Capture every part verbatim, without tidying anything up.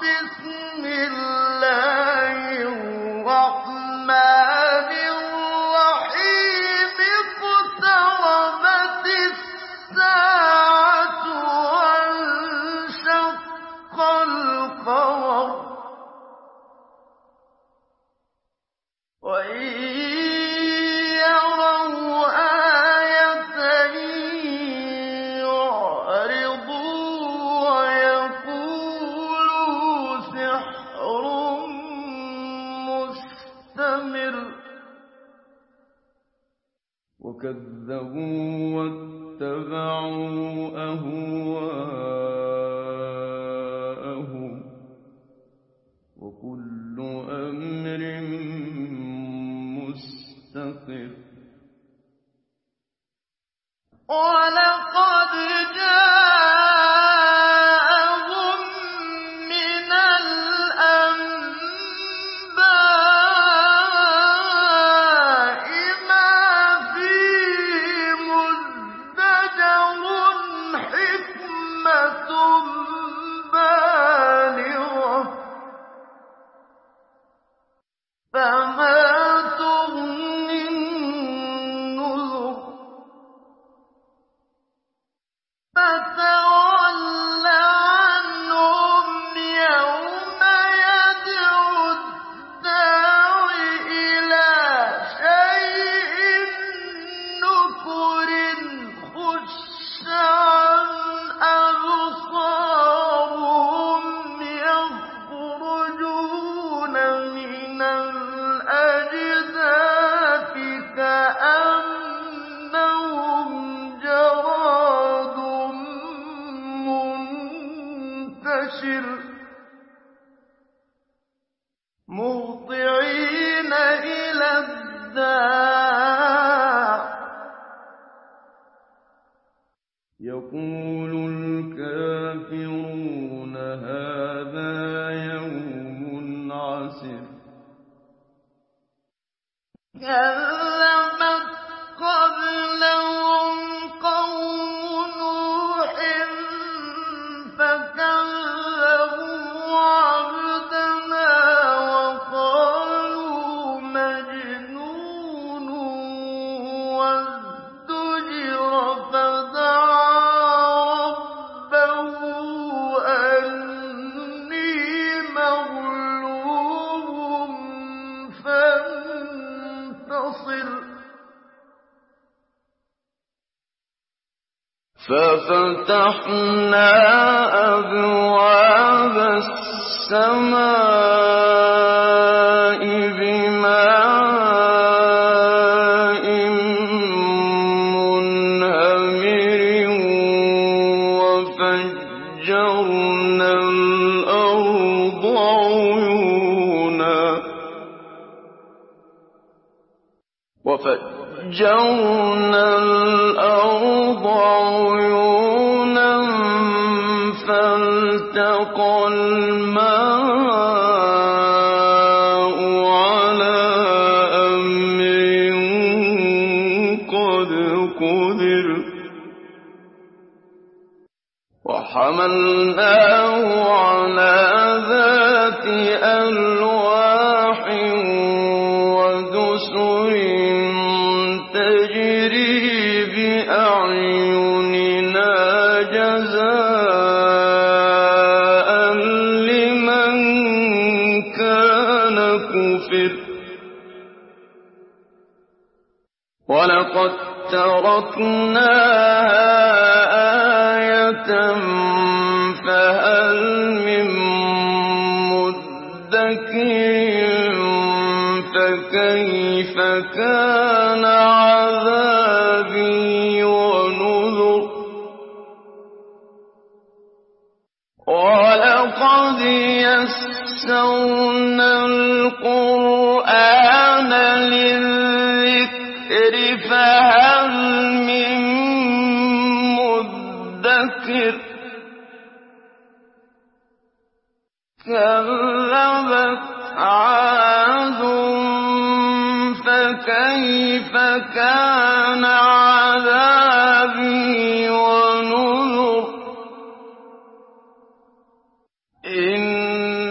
بسم الله الرحمن الرحيم اقتربت الساعة وانشق القمر وإن يروا آية يعرضوا ويقولوا سحر مستمر وكذبوا واتبعوا أهواءهم وكل أمر مستقر ولقد جاءهم من الأنباء ما فيه مزدجر حكمة بالغة فما تغني النذر فتول عنهم يوم يدعو الداع إلى شيء نكر خش عن أبصارهم يخرجون من الأجداث كأنهم جراد منتشر مهطعين إلى الداع يقول الكافرون هذا يوم عسر كذبت قبلهم قوم نوح فكذبوا عبدنا وقالوا مجنون وازدجر فدعا ربه أني مغلوب فانتصر ففتحنا أبواب السماء بماء منهمر وفجرنا الأرض عيونا وفجرنا الأرض عيونا فالتقى الماء على أمر قد قدر وحملناه على ذات ألواح ودسر تجري بأعيننا جزاء لمن كان كفر ولقد تركناها آية فهل من مدكر فكيف كان عذابي ونذر ولقد يسرنا القرآن للذكر فهل من مدكر كذبت عاد فكيف كان عذابي ونذر إن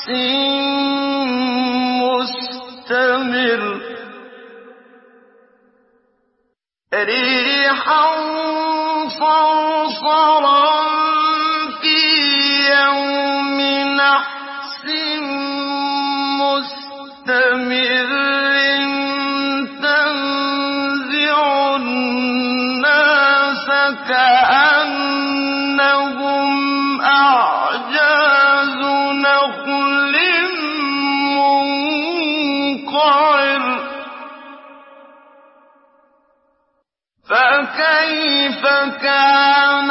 مستمر ريحا صرصرا في يوم نحس مستمر تنزع الناس كأنهم أعجاز نخل منقعر فكيف كان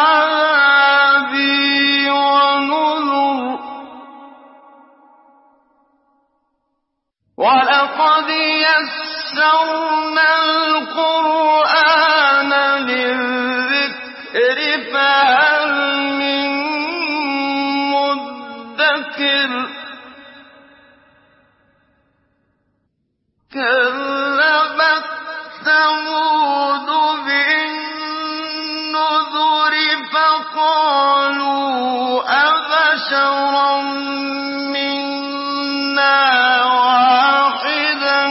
عذابي ونذر ولقد يسرنا القرآن للذكر فهل من مدكر كذبت ثمود بالنذر فقالوا أبشرا منا واحدا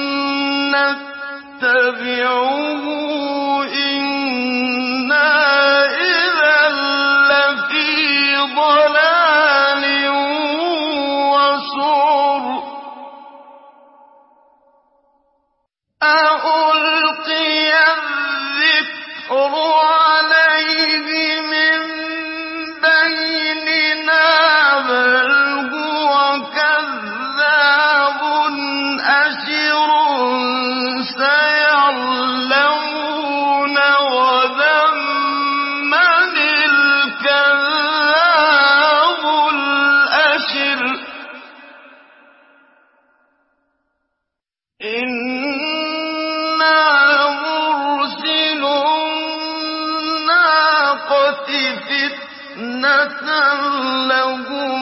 نتبعه إنا إذا لفي ضلال وسعر ألقي الذكر عليه من بيننا بل هو كذاب أشر سيعلمون غدا من الكذاب الأشر إنا مرسل الناقة فتنة لهم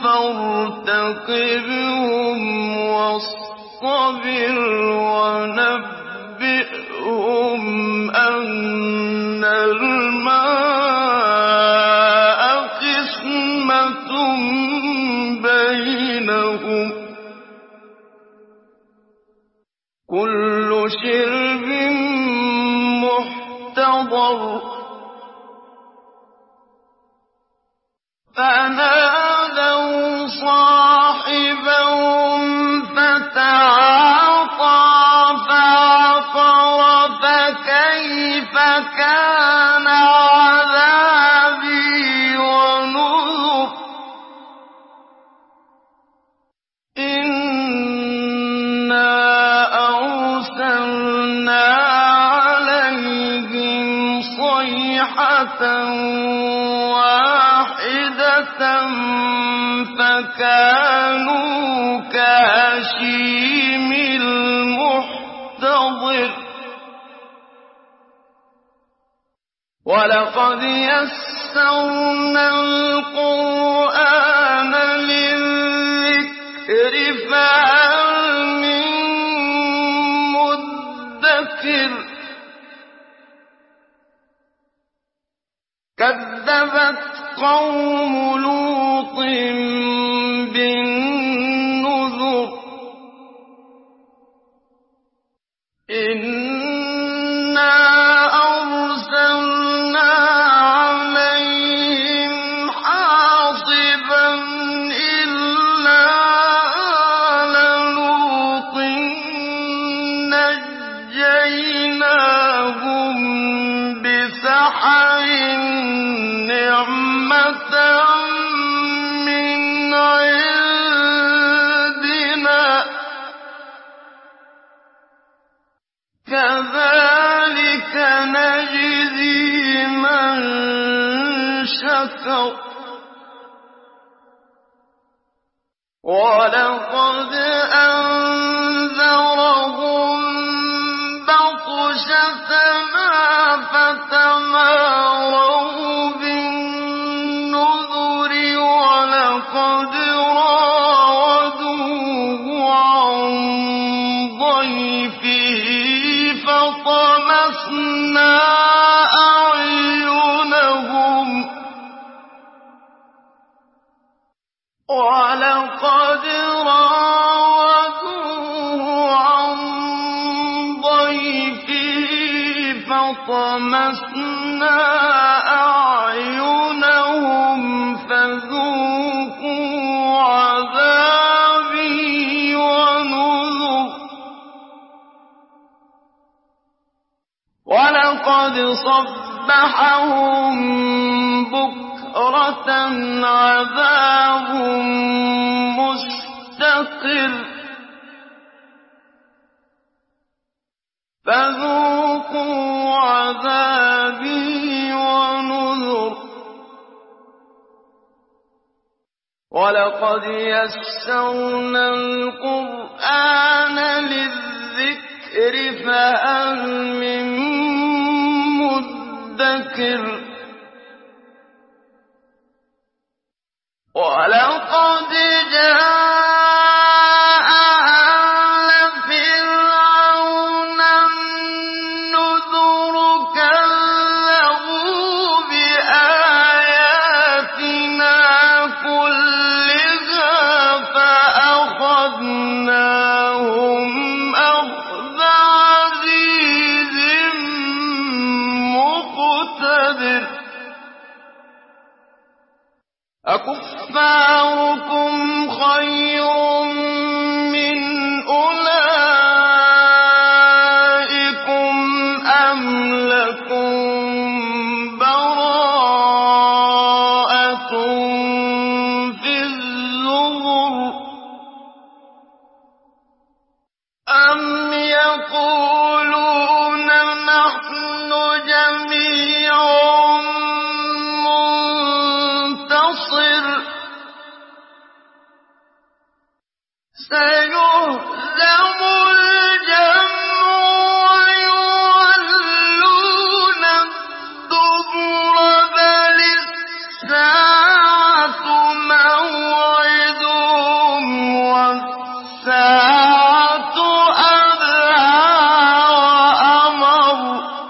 فارتقبهم واصطبر ونبئهم أن الماء قسمة بينهم كل شرب محتضر فنادوا صاحبهم فتعاطى فعقر فكيف كان عذابي ونذر إنا أرسلنا عليهم صيحة واحدة فكانوا كهشيم المحتضر ولقد يسرنا القرآن للذكر فهل من مدكر كذبت قوم لوط بالنذر إنا أرسلنا عليهم حاصبا إلا آل لوط نجيناهم بسحر نعمة من عندنا كذلك نجزي من شكر ولقد أنذرهم بطشتنا فتماروا بالنذر ولقد راودوه عن ضيفه فطمسنا أعينهم وَلَقَدْ رَاوَدُوهُ عَن ضَيْفِهِ فَطَمَسْنَا أَعْيُنَهُمْ فَذُوقُوا عَذَابِي وَنُذُرِ وَلَقَدْ صَبَّحَهُم بُكْرَةً عَذَابٌ مُّسْتَقِرٌّ فَذُوقُوا عَذَابِي وَنُذُرِ وَلَقَدْ يَسَّرْنَا الْقُرْآنَ لِلذِّكْرِ فَهَلْ مِن مُّدَّكِرٍ وَلَقَدْ جَاءَ آلَ فِرْعَوْنَ النُّذُرُ كَذَّبُوا بِآيَاتِنَا كُلِّهَا فَأَخَذْنَاهُمْ أَخْذَ عَزِيزٍ مُّقْتَدِرٍ أَكُفَّارُكُمْ خَيْرٌ مِّنْ أُولَٰئِكُمْ أَمْ لَكُم بَرَاءَةٌ فِي الزُّبُرِ أَمْ يَقُولُونَ نَحْنُ جَمِيعٌ مُّنتَصِرٌ سَيُهْزَمُ الْجَمْعُ وَيُوَلُّونَ الدُّبُرَ بَلِ السَّاعَةُ مَوْعِدُهُمْ وَالسَّاعَةُ أَدْهَىٰ وَأَمَرُّ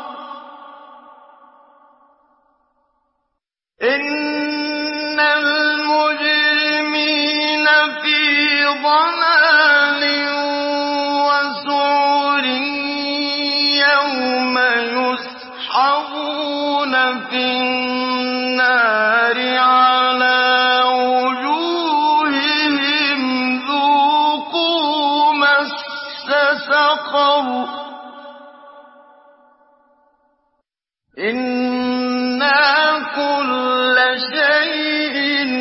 إِنَّ الْمُجْرِمِينَ فِي ضَلَالٍ وَسُعُرٍ يَوْمَ يُسْحَبُونَ فِي النَّارِ عَلَىٰ وُجُوهِهِمْ ذُوقُوا مَسَّ سَقَرَ إِنَّا كُلَّ شَيْءٍ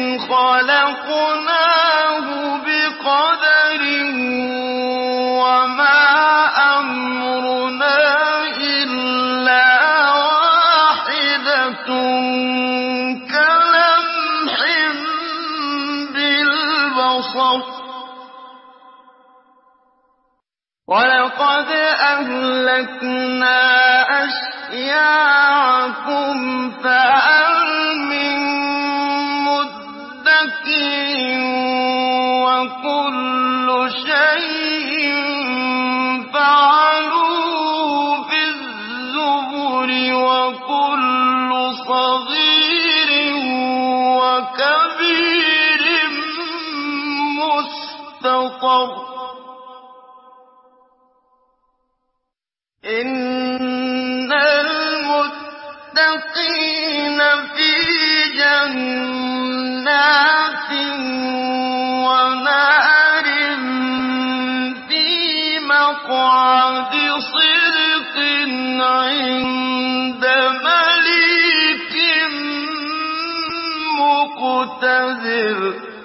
خَلَقْنَاهُ بِقَدَرٍ وَمَا أَمْرُنَا إِلَّا وَاحِدَةٌ كَلَمْحٍ بِالْبَصَرِ وَلَقَدْ أَهْلَكْنَا أَشْيَاعَكُمْ فَهَلْ مِن مُّدَّكِرٍ وَكُلُّ شَيْءٍ فَعَلُوهُ فِي الزُّبُرِ وَكُلُّ صَغِيرٍ وَكَبِيرٍ مُّسْتَطَرٌ إِنَّ الْمُتَّقِينَ فِي جَنَّاتٍ وَنَهَرٍ فِي مَقْعَدِ صِدْقٍ عِندَ مَلِيكٍ مُّقْتَدِرٍ